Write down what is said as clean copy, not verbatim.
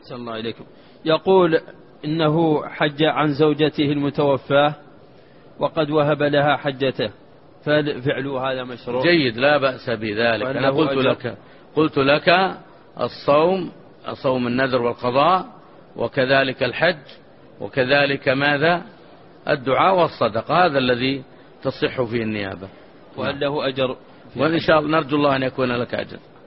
أحسن الله إليكم. يقول إنه حج عن زوجته المتوفاة وقد وهب لها حجته، ففعل هذا مشروع؟ جيد، لا بأس بذلك. أنا قلت لك صوم النذر والقضاء، وكذلك الحج، وكذلك ماذا؟ الدعاء والصدقة، هذا الذي تصح فيه النيابة. وأن له أجر، وإن شاء الله نرجو الله أن يكون لك أجر.